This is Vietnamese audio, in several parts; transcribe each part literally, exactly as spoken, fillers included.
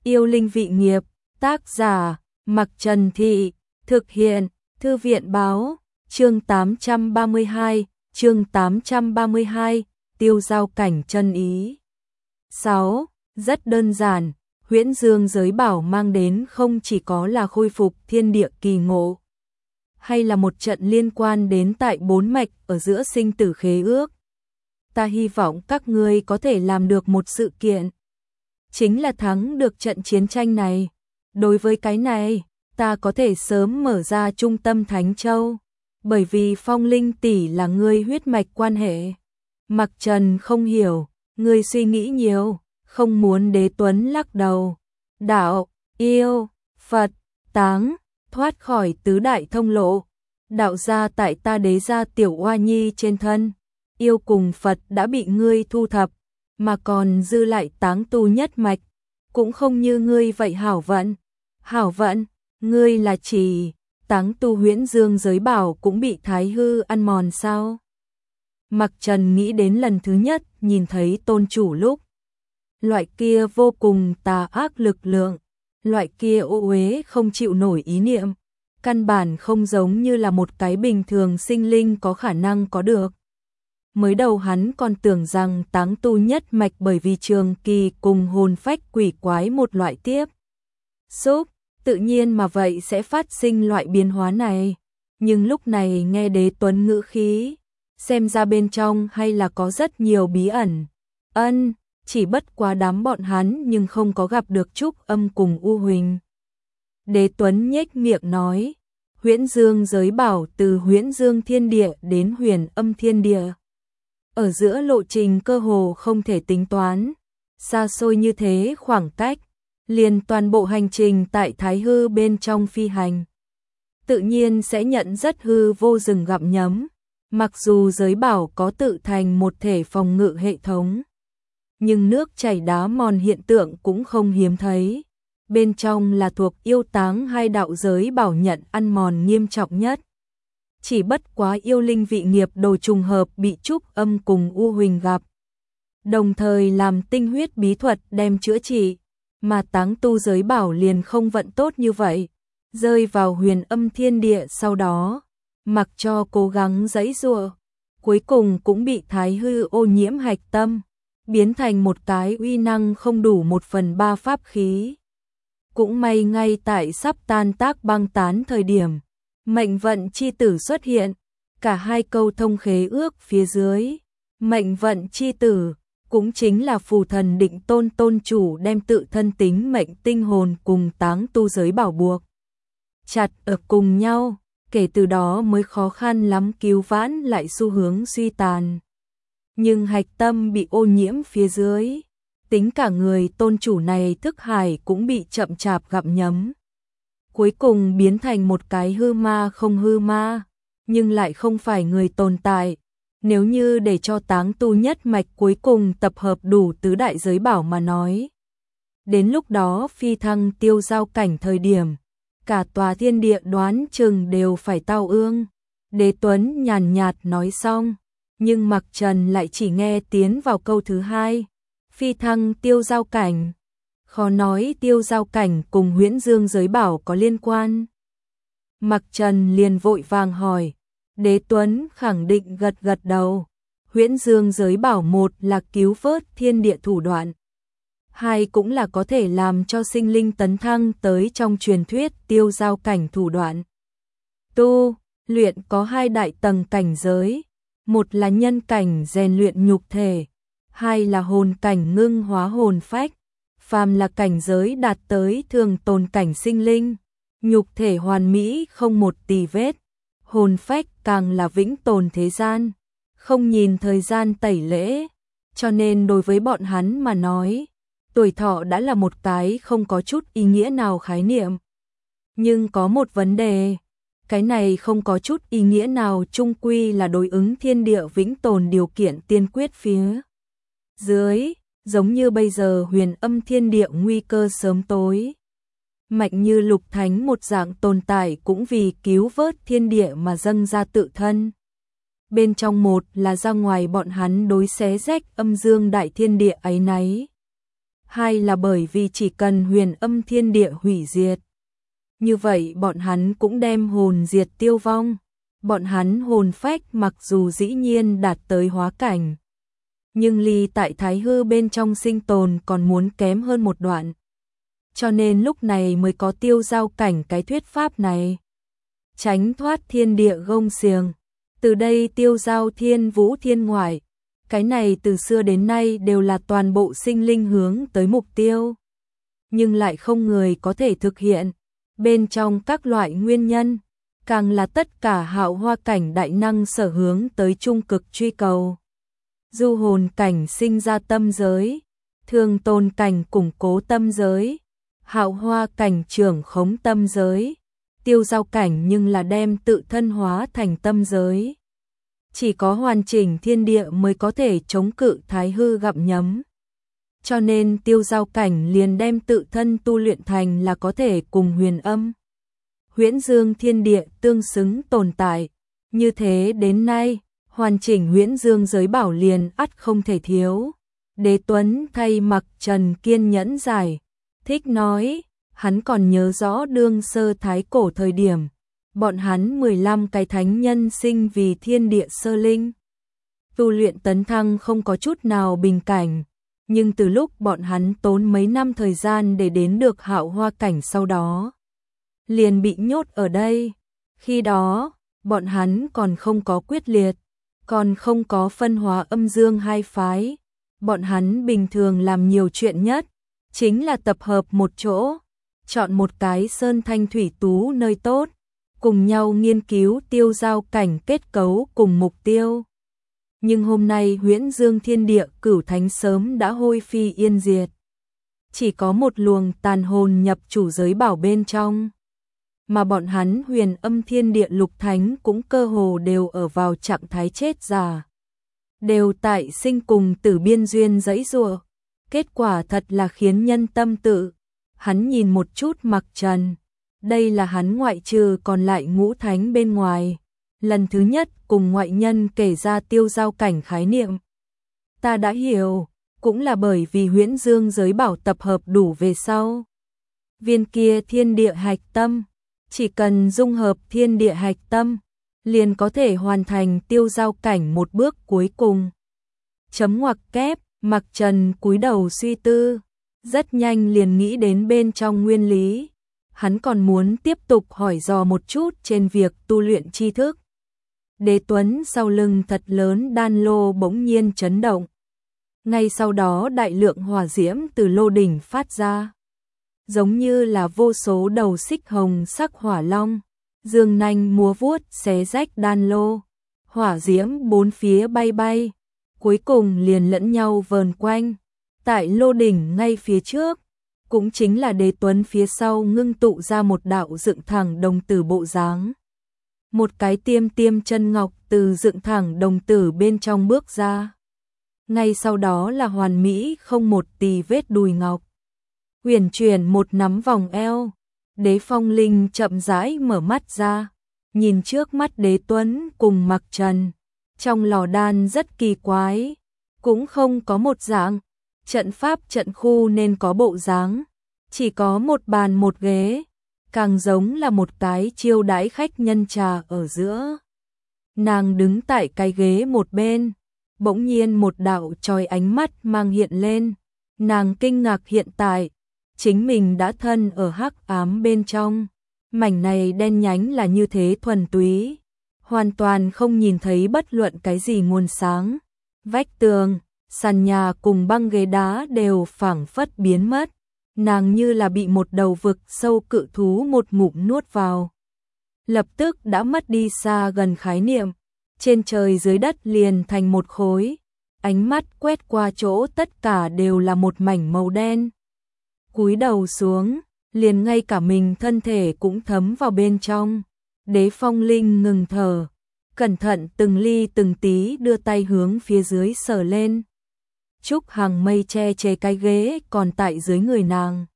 Yêu linh vị nghiệp, tác giả, Mặc Trần Thị, thực hiện, Thư viện báo, chương tám trăm ba mươi hai, chương tám trăm ba mươi hai, tiêu giao cảnh chân ý. sáu. Rất đơn giản, Huyễn Dương giới bảo mang đến không chỉ có là khôi phục thiên địa kỳ ngộ, hay là một trận liên quan đến tại bốn mạch ở giữa sinh tử khế ước. Ta hy vọng các ngươi có thể làm được một sự kiện, chính là thắng được trận chiến tranh này. Đối với cái này, ta có thể sớm mở ra trung tâm Thánh Châu, bởi vì Phong Linh tỷ là ngươi huyết mạch quan hệ. Mặc Trần không hiểu, ngươi suy nghĩ nhiều, không muốn. Đế Tuấn lắc đầu. Đạo, yêu, Phật, táng, thoát khỏi tứ đại thông lộ. Đạo gia tại ta đế gia tiểu oa nhi trên thân, yêu cùng Phật đã bị ngươi thu thập, mà còn dư lại táng tu nhất mạch, cũng không như ngươi vậy hảo vận. Hảo vận, ngươi là chỉ táng tu Huyễn Dương giới bảo cũng bị thái hư ăn mòn sao? Mặc Trần nghĩ đến lần thứ nhất nhìn thấy tôn chủ lúc, loại kia vô cùng tà ác lực lượng, loại kia ô uế không chịu nổi ý niệm, căn bản không giống như là một cái bình thường sinh linh có khả năng có được. Mới đầu hắn còn tưởng rằng táng tu nhất mạch bởi vì trường kỳ cùng hồn phách quỷ quái một loại tiếp xúc, tự nhiên mà vậy sẽ phát sinh loại biến hóa này. Nhưng lúc này nghe Đế Tuấn ngữ khí, xem ra bên trong hay là có rất nhiều bí ẩn. Ân, chỉ bất quá đám bọn hắn nhưng không có gặp được Trúc Âm cùng U Huỳnh. Đế Tuấn nhếch miệng nói, Huyễn Dương giới bảo từ Huyễn Dương thiên địa đến Huyền Âm thiên địa, ở giữa lộ trình cơ hồ không thể tính toán, xa xôi như thế khoảng cách, liền toàn bộ hành trình tại Thái Hư bên trong phi hành, tự nhiên sẽ nhận rất hư vô rừng gặm nhấm. Mặc dù giới bảo có tự thành một thể phòng ngự hệ thống, nhưng nước chảy đá mòn hiện tượng cũng không hiếm thấy. Bên trong là thuộc yêu táng hai đạo giới bảo nhận ăn mòn nghiêm trọng nhất. Chỉ bất quá yêu linh vị nghiệp đồ trùng hợp bị Trúc Âm cùng U Huỳnh gặp, đồng thời làm tinh huyết bí thuật đem chữa trị, mà táng tu giới bảo liền không vận tốt như vậy, rơi vào Huyền Âm thiên địa sau đó, mặc cho cố gắng giãy giụa, cuối cùng cũng bị thái hư ô nhiễm hạch tâm, biến thành một cái uy năng không đủ một phần ba pháp khí. Cũng may ngay tại sắp tan tác băng tán thời điểm, mệnh vận chi tử xuất hiện, cả hai câu thông khế ước phía dưới. Mệnh vận chi tử cũng chính là phù thần Định Tôn tôn chủ đem tự thân tính mệnh tinh hồn cùng táng tu giới bảo buộc chặt ở cùng nhau, kể từ đó mới khó khăn lắm cứu vãn lại xu hướng suy tàn. Nhưng hạch tâm bị ô nhiễm phía dưới, tính cả người tôn chủ này thức hải cũng bị chậm chạp gặm nhấm, cuối cùng biến thành một cái hư ma không hư ma, nhưng lại không phải người tồn tại. Nếu như để cho táng tu nhất mạch cuối cùng tập hợp đủ tứ đại giới bảo mà nói, đến lúc đó phi thăng tiêu giao cảnh thời điểm, cả tòa thiên địa đoán chừng đều phải tao ương. Đế Tuấn nhàn nhạt nói xong, nhưng Mặc Trần lại chỉ nghe tiến vào câu thứ hai, phi thăng tiêu giao cảnh. Khó nói tiêu giao cảnh cùng Huyễn Dương giới bảo có liên quan. Mặc Trần liền vội vàng hỏi. Đế Tuấn khẳng định gật gật đầu. Huyễn Dương giới bảo một là cứu vớt thiên địa thủ đoạn, hai cũng là có thể làm cho sinh linh tấn thăng tới trong truyền thuyết tiêu giao cảnh thủ đoạn. Tu luyện có hai đại tầng cảnh giới, một là nhân cảnh rèn luyện nhục thể, hai là hồn cảnh ngưng hóa hồn phách. Phàm là cảnh giới đạt tới thường tồn cảnh sinh linh, nhục thể hoàn mỹ không một tì vết, hồn phách càng là vĩnh tồn thế gian, không nhìn thời gian tẩy lễ, cho nên đối với bọn hắn mà nói, tuổi thọ đã là một cái không có chút ý nghĩa nào khái niệm. Nhưng có một vấn đề, cái này không có chút ý nghĩa nào chung quy là đối ứng thiên địa vĩnh tồn điều kiện tiên quyết phía dưới, giống như bây giờ Huyền Âm thiên địa nguy cơ sớm tối. Mạnh như Lục Thánh một dạng tồn tại cũng vì cứu vớt thiên địa mà dâng ra tự thân. Bên trong một là ra ngoài bọn hắn đối xé rách âm dương đại thiên địa ấy nấy. hai là bởi vì chỉ cần huyền âm thiên địa hủy diệt. Như vậy bọn hắn cũng đem hồn diệt tiêu vong. Bọn hắn hồn phách mặc dù dĩ nhiên đạt tới hóa cảnh, nhưng ly tại thái hư bên trong sinh tồn còn muốn kém hơn một đoạn. Cho nên lúc này mới có tiêu giao cảnh cái thuyết pháp này. Tránh thoát thiên địa gông xiềng. Từ đây tiêu giao thiên vũ thiên ngoại. Cái này từ xưa đến nay đều là toàn bộ sinh linh hướng tới mục tiêu. Nhưng lại không người có thể thực hiện. Bên trong các loại nguyên nhân, càng là tất cả hạo hoa cảnh đại năng sở hướng tới trung cực truy cầu. Du hồn cảnh sinh ra tâm giới, thường tồn cảnh củng cố tâm giới, hạo hoa cảnh trưởng khống tâm giới, tiêu giao cảnh nhưng là đem tự thân hóa thành tâm giới. Chỉ có hoàn chỉnh thiên địa mới có thể chống cự thái hư gặm nhấm. Cho nên tiêu giao cảnh liền đem tự thân tu luyện thành là có thể cùng huyền âm, huyễn dương thiên địa tương xứng tồn tại. Như thế đến nay, hoàn chỉnh huyễn dương giới bảo liền ắt không thể thiếu. Đế Tuấn thay Mặc Trần kiên nhẫn giải thích nói, hắn còn nhớ rõ đương sơ thái cổ thời điểm, bọn hắn mười lăm cái thánh nhân sinh vì thiên địa sơ linh. Tu luyện tấn thăng không có chút nào bình cảnh, nhưng từ lúc bọn hắn tốn mấy năm thời gian để đến được hạo hoa cảnh sau đó, liền bị nhốt ở đây. Khi đó, bọn hắn còn không có quyết liệt, còn không có phân hóa âm dương hai phái. Bọn hắn bình thường làm nhiều chuyện nhất, chính là tập hợp một chỗ, chọn một cái sơn thanh thủy tú nơi tốt, cùng nhau nghiên cứu tiêu giao cảnh kết cấu cùng mục tiêu. Nhưng hôm nay huyễn dương thiên địa cửu thánh sớm đã hôi phi yên diệt. Chỉ có một luồng tàn hồn nhập chủ giới bảo bên trong. Mà bọn hắn huyền âm thiên địa lục thánh cũng cơ hồ đều ở vào trạng thái chết già. Đều tại sinh cùng tử biên duyên dãy giụa. Kết quả thật là khiến nhân tâm tự. Hắn nhìn một chút Mặc Trần. Đây là hắn ngoại trừ còn lại ngũ thánh bên ngoài. Lần thứ nhất cùng ngoại nhân kể ra tiêu giao cảnh khái niệm. Ta đã hiểu, cũng là bởi vì huyễn dương giới bảo tập hợp đủ về sau. Viên kia thiên địa hạch tâm, chỉ cần dung hợp thiên địa hạch tâm, liền có thể hoàn thành tiêu giao cảnh một bước cuối cùng. Chấm ngoặc kép, Mặc Trần cúi đầu suy tư, rất nhanh liền nghĩ đến bên trong nguyên lý. Hắn còn muốn tiếp tục hỏi dò một chút trên việc tu luyện tri thức. Đế Tuấn sau lưng thật lớn đan lô bỗng nhiên chấn động. Ngay sau đó đại lượng hỏa diễm từ lô đỉnh phát ra. Giống như là vô số đầu xích hồng sắc hỏa long. Dương nanh múa vuốt xé rách đan lô. Hỏa diễm bốn phía bay bay. Cuối cùng liền lẫn nhau vờn quanh. Tại lô đỉnh ngay phía trước, cũng chính là Đế Tuấn phía sau ngưng tụ ra một đạo dựng thẳng đồng tử bộ dáng. Một cái tiêm tiêm chân ngọc từ dựng thẳng đồng tử bên trong bước ra. Ngay sau đó là hoàn mỹ không một tì vết đùi ngọc. Huyền chuyển một nắm vòng eo. Đế Phong Linh chậm rãi mở mắt ra, nhìn trước mắt Đế Tuấn cùng Mặc Trần. Trong lò đan rất kỳ quái, cũng không có một dạng, trận pháp trận khu nên có bộ dáng, chỉ có một bàn một ghế, càng giống là một cái chiêu đãi khách nhân trà ở giữa. Nàng đứng tại cái ghế một bên, bỗng nhiên một đạo chói ánh mắt mang hiện lên, nàng kinh ngạc hiện tại, chính mình đã thân ở hắc ám bên trong, mảnh này đen nhánh là như thế thuần túy, hoàn toàn không nhìn thấy bất luận cái gì nguồn sáng, vách tường, sàn nhà cùng băng ghế đá đều phảng phất biến mất, nàng như là bị một đầu vực sâu cự thú một ngụm nuốt vào. Lập tức đã mất đi xa gần khái niệm, trên trời dưới đất liền thành một khối, ánh mắt quét qua chỗ tất cả đều là một mảnh màu đen. Cúi đầu xuống, liền ngay cả mình thân thể cũng thấm vào bên trong. Đế Phong Linh ngừng thở, cẩn thận từng ly từng tí đưa tay hướng phía dưới sờ lên. Trúc hàng mây che chế cái ghế còn tại dưới người nàng.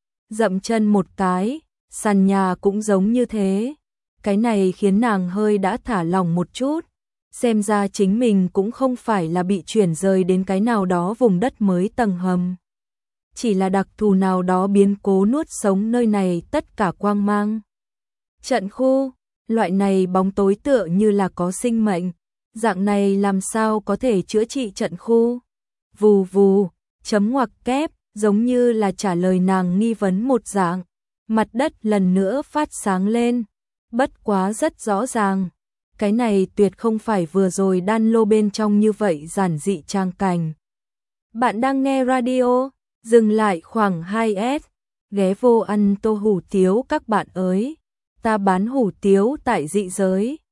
Dậm chân một cái, sàn nhà cũng giống như thế. Cái này khiến nàng hơi đã thả lỏng một chút. Xem ra chính mình cũng không phải là bị chuyển rời đến cái nào đó vùng đất mới tầng hầm. chỉ là đặc thù nào đó biến cố nuốt sống nơi này tất cả quang mang. Trận khu, loại này bóng tối tựa như là có sinh mệnh, dạng này làm sao có thể chữa trị trận khu? Vù vù, chấm ngoặc kép, giống như là trả lời nàng nghi vấn một dạng, mặt đất lần nữa phát sáng lên, bất quá rất rõ ràng. Cái này tuyệt không phải vừa rồi đan lô bên trong như vậy giản dị trang cảnh. Bạn đang nghe radio, dừng lại khoảng hai s, ghé vô ăn tô hủ tiếu các bạn ơi. Ta bán hủ tiếu tại dị giới.